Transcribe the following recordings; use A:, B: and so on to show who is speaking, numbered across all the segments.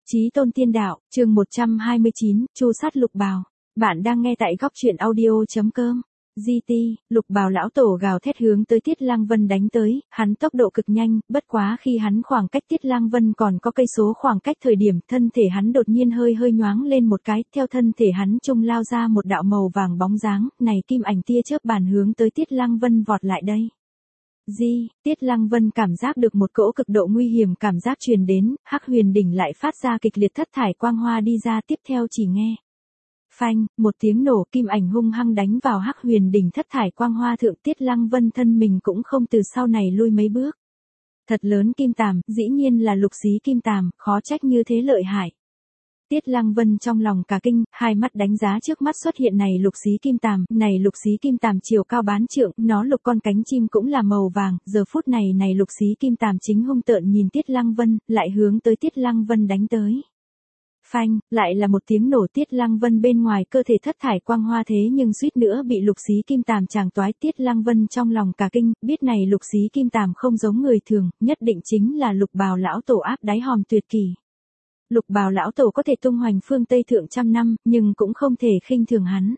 A: Chí tôn tiên đạo, chương 129, Chu sát Lục Bào. Bạn đang nghe tại góc truyện audio.com. GT, Lục Bào lão tổ gào thét hướng tới Tiết Lăng Vân đánh tới, hắn tốc độ cực nhanh, bất quá khi hắn khoảng cách Tiết Lăng Vân còn có cây số khoảng cách thời điểm, thân thể hắn đột nhiên hơi nhoáng lên một cái, theo thân thể hắn trung lao ra một đạo màu vàng bóng dáng, này kim ảnh tia chớp bàn hướng tới Tiết Lăng Vân vọt lại đây. Tiết Lăng Vân cảm giác được một cỗ cực độ nguy hiểm cảm giác truyền đến, Hắc Huyền đỉnh lại phát ra kịch liệt thất thải quang hoa đi ra, tiếp theo chỉ nghe. Phanh, một tiếng nổ, kim ảnh hung hăng đánh vào Hắc Huyền đỉnh thất thải quang hoa thượng, Tiết Lăng Vân thân mình cũng không từ sau này lui mấy bước. Thật lớn kim tàm, dĩ nhiên là lục xí kim tàm, khó trách như thế lợi hại. Tiết Lăng Vân trong lòng cả kinh, hai mắt đánh giá trước mắt xuất hiện này lục xí kim tàm chiều cao bán trượng, nó lục con cánh chim cũng là màu vàng, giờ phút này lục xí kim tàm chính hung tợn nhìn Tiết Lăng Vân, lại hướng tới Tiết Lăng Vân đánh tới. Phanh, lại là một tiếng nổ, Tiết Lăng Vân bên ngoài cơ thể thất thải quang hoa thế nhưng suýt nữa bị lục xí kim tàm chàng toái. Tiết Lăng Vân trong lòng cả kinh, biết này lục xí kim tàm không giống người thường, nhất định chính là Lục Bào lão tổ áp đáy hòm tuyệt kỳ. Lục Bào lão tổ có thể tung hoành phương Tây thượng trăm năm, nhưng cũng không thể khinh thường hắn.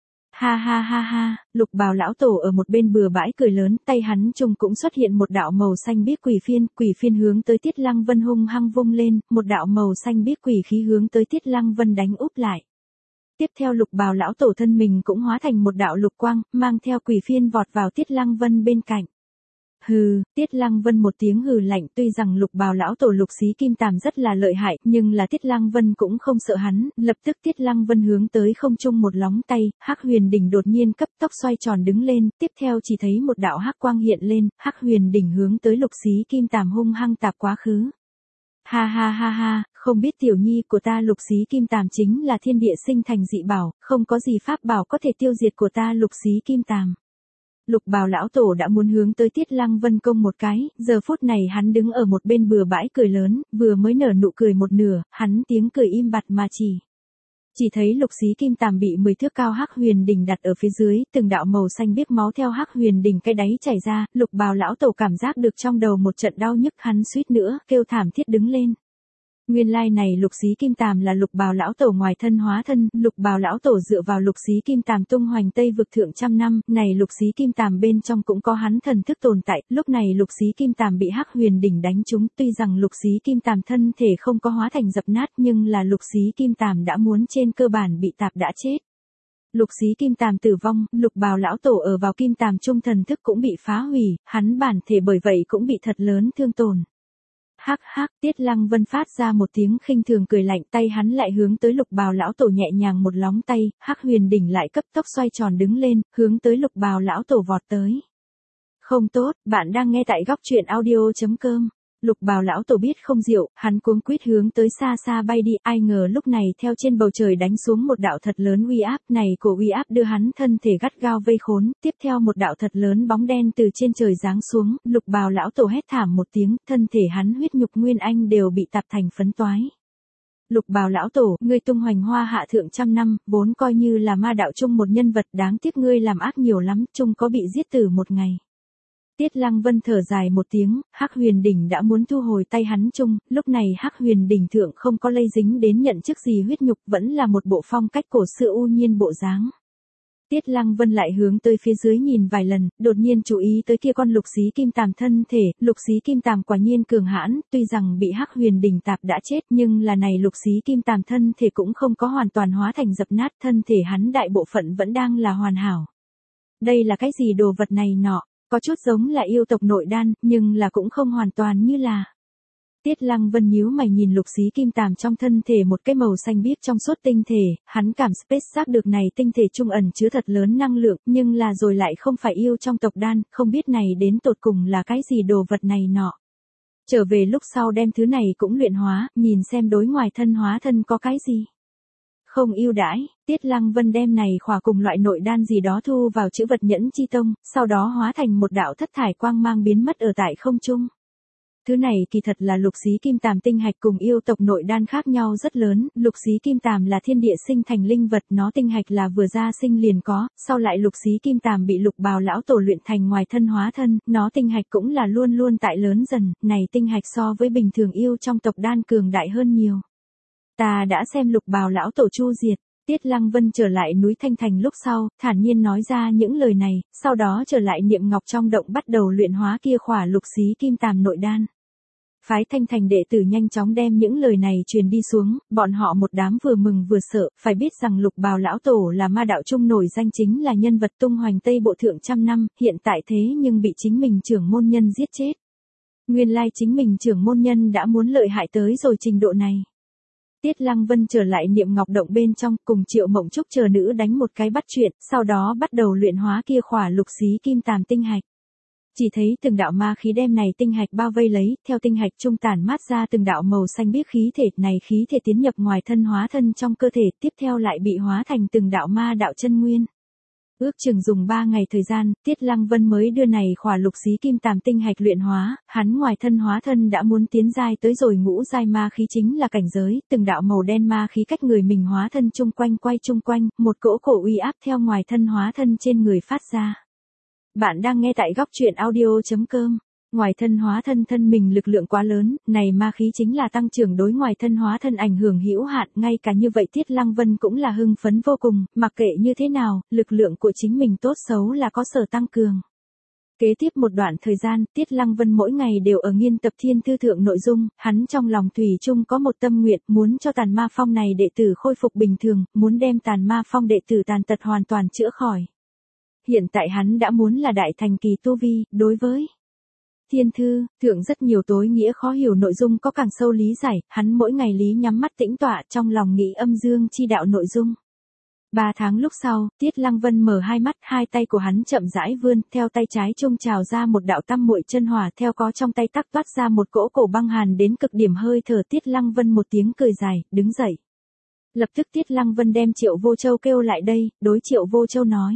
A: Ha, Lục Bào lão tổ ở một bên bừa bãi cười lớn, tay hắn trùng cũng xuất hiện một đạo màu xanh biếc quỷ phiên hướng tới Tiết Lăng Vân hung hăng vung lên, một đạo màu xanh biếc quỷ khí hướng tới Tiết Lăng Vân đánh úp lại. Tiếp theo Lục Bào lão tổ thân mình cũng hóa thành một đạo lục quang, mang theo quỷ phiên vọt vào Tiết Lăng Vân bên cạnh. Hừ, Tiết Lăng Vân một tiếng hừ lạnh, tuy rằng Lục Bào lão tổ lục xí kim tàm rất là lợi hại, nhưng là Tiết Lăng Vân cũng không sợ hắn, lập tức Tiết Lăng Vân hướng tới không trung một lóng tay, Hắc Huyền đỉnh đột nhiên cấp tốc xoay tròn đứng lên, tiếp theo chỉ thấy một đạo hắc quang hiện lên, Hắc Huyền đỉnh hướng tới lục xí kim tàm hung hăng tạp quá khứ. Ha, không biết tiểu nhi của ta lục xí kim tàm chính là thiên địa sinh thành dị bảo, không có gì pháp bảo có thể tiêu diệt của ta lục xí kim tàm. Lục Bào lão tổ đã muốn hướng tới Tiết Lăng Vân công một cái, giờ phút này hắn đứng ở một bên bừa bãi cười lớn, vừa mới nở nụ cười một nửa, hắn tiếng cười im bặt mà chỉ thấy lục xí kim tàm bị 10 thước cao Hắc Huyền đỉnh đặt ở phía dưới, từng đạo màu xanh biếc máu theo Hắc Huyền đỉnh cái đáy chảy ra, Lục Bào lão tổ cảm giác được trong đầu một trận đau nhức, hắn suýt nữa kêu thảm thiết đứng lên. Nguyên lai này lục xí kim tàm là Lục Bào lão tổ ngoài thân hóa thân, Lục Bào lão tổ dựa vào lục xí kim tàm tung hoành Tây vực thượng trăm năm, này lục xí kim tàm bên trong cũng có hắn thần thức tồn tại, lúc này lục xí kim tàm bị Hắc Huyền đỉnh đánh trúng, tuy rằng lục xí kim tàm thân thể không có hóa thành dập nát, nhưng là lục xí kim tàm đã muốn trên cơ bản bị tạp đã chết. Lục xí kim tàm tử vong, Lục Bào lão tổ ở vào kim tàm trung thần thức cũng bị phá hủy, hắn bản thể bởi vậy cũng bị thật lớn thương tổn. Hắc, Tiết Lăng Vân phát ra một tiếng khinh thường cười lạnh, tay hắn lại hướng tới Lục Bào lão tổ nhẹ nhàng một lóng tay, Hắc Huyền đỉnh lại cấp tốc xoay tròn đứng lên, hướng tới Lục Bào lão tổ vọt tới. Không tốt, bạn đang nghe tại góc truyện audio.com. Lục Bào lão tổ biết không diệu, hắn cuống quýt hướng tới xa bay đi, ai ngờ lúc này theo trên bầu trời đánh xuống một đạo thật lớn uy áp, này của uy áp đưa hắn thân thể gắt gao vây khốn, tiếp theo một đạo thật lớn bóng đen từ trên trời giáng xuống, Lục Bào lão tổ hét thảm một tiếng, thân thể hắn huyết nhục nguyên anh đều bị tạp thành phấn toái. Lục Bào lão tổ, ngươi tung hoành hoa hạ thượng trăm năm, vốn coi như là ma đạo chung một nhân vật, đáng tiếc ngươi làm ác nhiều lắm, chung có bị giết tử một ngày. Tiết Lăng Vân thở dài một tiếng, Hắc Huyền đỉnh đã muốn thu hồi tay hắn chung, lúc này Hắc Huyền đỉnh thượng không có lây dính đến nhận chức gì huyết nhục, vẫn là một bộ phong cách cổ xưa u nhiên bộ dáng. Tiết Lăng Vân lại hướng tới phía dưới nhìn vài lần, đột nhiên chú ý tới kia con lục xí kim tàm thân thể, lục xí kim tàm quả nhiên cường hãn, tuy rằng bị Hắc Huyền đỉnh tạp đã chết, nhưng là này lục xí kim tàm thân thể cũng không có hoàn toàn hóa thành dập nát, thân thể hắn đại bộ phận vẫn đang là hoàn hảo. Đây là cái gì đồ vật này nọ? Có chút giống là yêu tộc nội đan, nhưng là cũng không hoàn toàn như là. Tiết Lăng Vân nhíu mày nhìn lục xí kim tàm trong thân thể một cái màu xanh biếc trong suốt tinh thể, hắn cảm xác được này tinh thể trung ẩn chứa thật lớn năng lượng, nhưng là rồi lại không phải yêu trong tộc đan, không biết này đến tột cùng là cái gì đồ vật này nọ. Trở về lúc sau đem thứ này cũng luyện hóa, nhìn xem đối ngoài thân hóa thân có cái gì. Không ưu đãi, Tiết Lăng Vân đem này khỏa cùng loại nội đan gì đó thu vào chữ vật nhẫn chi tông, sau đó hóa thành một đạo thất thải quang mang biến mất ở tại không trung. Thứ này kỳ thật là lục xí kim tàm tinh hạch, cùng yêu tộc nội đan khác nhau rất lớn, lục xí kim tàm là thiên địa sinh thành linh vật, nó tinh hạch là vừa ra sinh liền có, sau lại lục xí kim tàm bị Lục Bào lão tổ luyện thành ngoài thân hóa thân, nó tinh hạch cũng là luôn tại lớn dần, này tinh hạch so với bình thường yêu trong tộc đan cường đại hơn nhiều. Ta đã xem Lục Bào lão tổ chu diệt. Tiết Lăng Vân trở lại núi Thanh Thành lúc sau, thản nhiên nói ra những lời này, sau đó trở lại niệm ngọc trong động bắt đầu luyện hóa kia khỏa lục xí kim tàm nội đan. Phái Thanh Thành đệ tử nhanh chóng đem những lời này truyền đi xuống, bọn họ một đám vừa mừng vừa sợ, phải biết rằng Lục Bào lão tổ là ma đạo trung nổi danh chính là nhân vật tung hoành Tây Bộ thượng trăm năm, hiện tại thế nhưng bị chính mình trưởng môn nhân giết chết. Nguyên lai chính mình trưởng môn nhân đã muốn lợi hại tới rồi trình độ này. Tiết Lăng Vân trở lại niệm ngọc động bên trong, cùng Triệu Mộng Trúc chờ nữ đánh một cái bắt chuyện, sau đó bắt đầu luyện hóa kia khỏa lục xí kim tàm tinh hạch. Chỉ thấy từng đạo ma khí đem này tinh hạch bao vây lấy, theo tinh hạch trung tản mát ra từng đạo màu xanh biếc khí thể, này khí thể tiến nhập ngoài thân hóa thân trong cơ thể, tiếp theo lại bị hóa thành từng đạo ma đạo chân nguyên. Ước chừng dùng 3 ngày thời gian, Tiết Lăng Vân mới đưa này khỏa lục xí kim tàm tinh hạch luyện hóa, hắn ngoài thân hóa thân đã muốn tiến giai tới rồi ngũ giai ma khí chính là cảnh giới, từng đạo màu đen ma khí cách người mình hóa thân chung quanh quay chung quanh, một cỗ cổ uy áp theo ngoài thân hóa thân trên người phát ra. Bạn đang nghe tại góc truyện audio.com. Ngoài thân hóa thân thân mình lực lượng quá lớn, này ma khí chính là tăng trưởng đối ngoài thân hóa thân ảnh hưởng hữu hạn, ngay cả như vậy Tiết Lăng Vân cũng là hưng phấn vô cùng, mặc kệ như thế nào, lực lượng của chính mình tốt xấu là có sở tăng cường. Kế tiếp một đoạn thời gian, Tiết Lăng Vân mỗi ngày đều ở nghiên tập thiên thư thượng nội dung, hắn trong lòng thủy chung có một tâm nguyện, muốn cho tàn ma phong này đệ tử khôi phục bình thường, muốn đem tàn ma phong đệ tử tàn tật hoàn toàn chữa khỏi. Hiện tại hắn đã muốn là đại thành kỳ tu vi, đối với thiên thư, thượng rất nhiều tối nghĩa khó hiểu nội dung có càng sâu lý giải, hắn mỗi ngày lý nhắm mắt tĩnh tọa trong lòng nghĩ âm dương chi đạo nội dung. 3 tháng lúc sau, Tiết Lăng Vân mở hai mắt, hai tay của hắn chậm rãi vươn, theo tay trái trung trào ra một đạo tam muội chân hỏa, theo có trong tay tắc toát ra một cỗ cổ băng hàn đến cực điểm hơi thở. Tiết Lăng Vân một tiếng cười dài, đứng dậy. Lập tức Tiết Lăng Vân đem Triệu Vô Châu kêu lại đây, đối Triệu Vô Châu nói.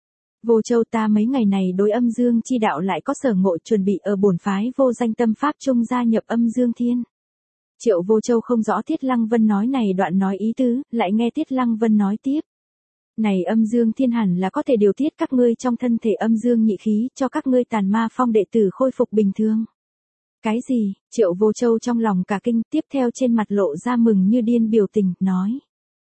A: Vô Châu, ta mấy ngày này đối âm dương chi đạo lại có sở ngộ, chuẩn bị ở bổn phái vô danh tâm pháp trung gia nhập âm dương thiên. Triệu Vô Châu không rõ Tiết Lăng Vân nói này đoạn nói ý tứ, lại nghe Tiết Lăng Vân nói tiếp. Này âm dương thiên hẳn là có thể điều tiết các ngươi trong thân thể âm dương nhị khí, cho các ngươi tàn ma phong đệ tử khôi phục bình thường. Cái gì? Triệu Vô Châu trong lòng cả kinh, tiếp theo trên mặt lộ ra mừng như điên biểu tình, nói.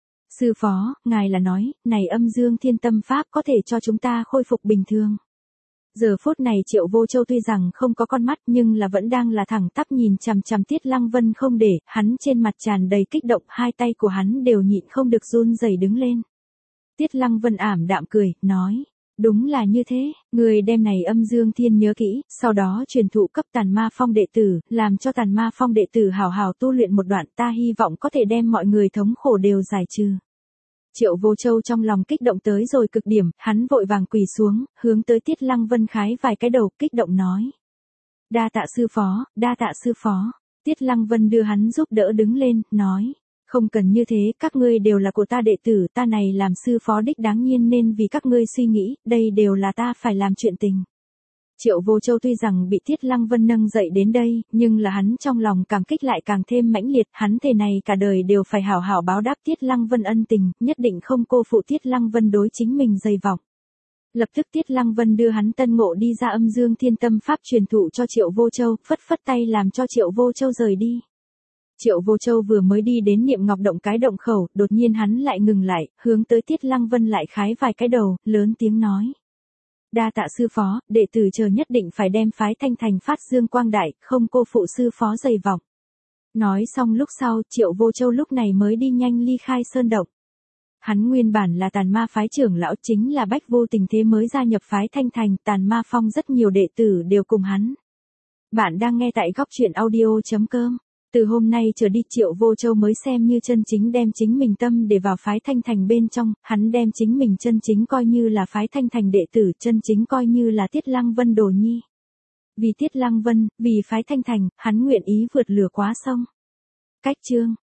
A: Sư phó, ngài là nói, này âm dương thiên tâm pháp có thể cho chúng ta khôi phục bình thường. Giờ phút này Triệu Vô Châu tuy rằng không có con mắt nhưng là vẫn đang là thẳng tắp nhìn chằm chằm Tiết Lăng Vân không để, hắn trên mặt tràn đầy kích động, hai tay của hắn đều nhịn không được run rẩy đứng lên. Tiết Lăng Vân ảm đạm cười, nói. Đúng là như thế, người đem này âm dương thiên nhớ kỹ, sau đó truyền thụ cấp tàn ma phong đệ tử, làm cho tàn ma phong đệ tử hào hào tu luyện một đoạn, ta hy vọng có thể đem mọi người thống khổ đều giải trừ. Triệu Vô Châu trong lòng kích động tới rồi cực điểm, hắn vội vàng quỳ xuống, hướng tới Tiết Lăng Vân khái vài cái đầu, kích động nói. Đa tạ sư phó, đa tạ sư phó. Tiết Lăng Vân đưa hắn giúp đỡ đứng lên, nói. Không cần như thế, các ngươi đều là của ta đệ tử, ta này làm sư phó đích đáng nhiên nên vì các ngươi suy nghĩ, đây đều là ta phải làm chuyện tình. Triệu Vô Châu tuy rằng bị Tiết Lăng Vân nâng dậy đến đây, nhưng là hắn trong lòng cảm kích lại càng thêm mãnh liệt, hắn thề này cả đời đều phải hảo hảo báo đáp Tiết Lăng Vân ân tình, nhất định không cô phụ Tiết Lăng Vân đối chính mình dày vọng. Lập tức Tiết Lăng Vân đưa hắn tân ngộ đi ra âm dương thiên tâm pháp truyền thụ cho Triệu Vô Châu, phất phất tay làm cho Triệu Vô Châu rời đi. Triệu Vô Châu vừa mới đi đến niệm ngọc động cái động khẩu, đột nhiên hắn lại ngừng lại, hướng tới Tiết Lăng Vân lại khái vài cái đầu, lớn tiếng nói. Đa tạ sư phó, đệ tử chờ nhất định phải đem phái Thanh Thành phát dương quang đại, không cô phụ sư phó dày vọng. Nói xong lúc sau, Triệu Vô Châu lúc này mới đi nhanh ly khai sơn động. Hắn nguyên bản là tàn ma phái trưởng lão, chính là bách vô tình thế mới gia nhập phái Thanh Thành, tàn ma phong rất nhiều đệ tử đều cùng hắn. Bạn đang nghe tại góc truyện audio.com. Từ hôm nay trở đi Triệu Vô Châu mới xem như chân chính đem chính mình tâm để vào phái Thanh Thành bên trong, hắn đem chính mình chân chính coi như là phái Thanh Thành đệ tử, chân chính coi như là Tiết Lăng Vân đồ nhi. Vì Tiết Lăng Vân, vì phái Thanh Thành, hắn nguyện ý vượt lửa quá sông. Cách chương.